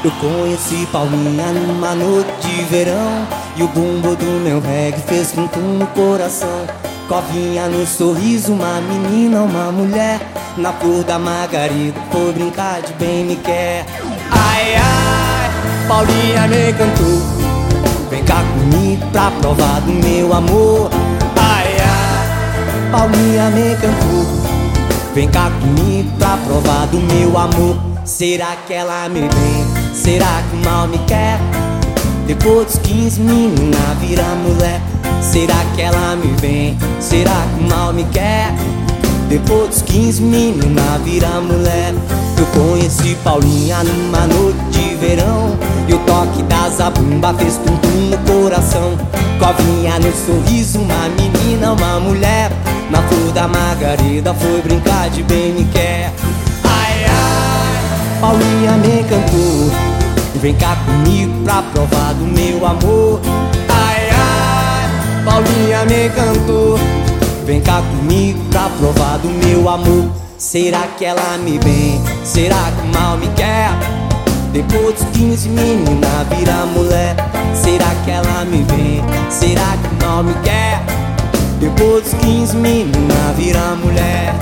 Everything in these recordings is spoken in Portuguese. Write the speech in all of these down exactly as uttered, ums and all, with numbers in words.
Eu conheci Paulinha numa noite de verão, e o bumbo do meu reggae fez tum-tum no coração. Covinha no sorriso, uma menina, uma mulher, na flor da margarida foi brincar de bem me quer. Ai, ai, Paulinha me cantou, vem cá comigo pra provar do meu amor. Ai, ai, Paulinha me cantou, vem cá comigo pra provar do meu amor. Será que ela me vem? Será que o mal me quer? Depois dos quinze, menina vira mulher. Será que ela me vem? Será que o mal me quer? Depois dos quinze, menina vira mulher. Eu conheci Paulinha numa noite de verão, e o toque da zabumba fez tum-tum no coração. Covinha no sorriso, uma menina, uma mulher, na flor da margarida foi brincar de bem me quer. Ai, ai, Paulinha me cantou, vem cá comigo pra provar do meu amor. Ai, ai, Paulinha me cantou, vem cá comigo pra provar do meu amor. Será que ela me vem? Será que o mal me quer? Depois dos quinze, menina vira mulher. Será que ela me vem? Será que o mal me quer? Depois dos quinze, menina vira mulher.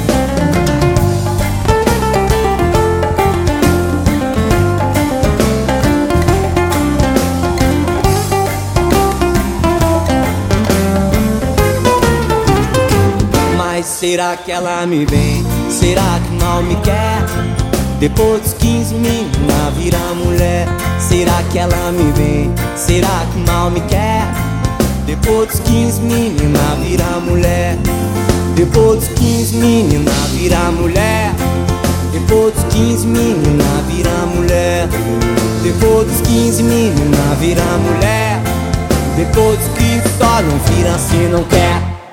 Será que ela me vem? Será que mal me quer? Depois dos quinze, menina vira mulher. Será que ela me vem? Será que mal me quer? Depois dos quinze, menina vira mulher. Depois dos quinze, menina vira mulher. Depois dos quinze, menina vira mulher. Depois dos quinze, menina vira mulher. Depois dos quinze, só não vira se não quer.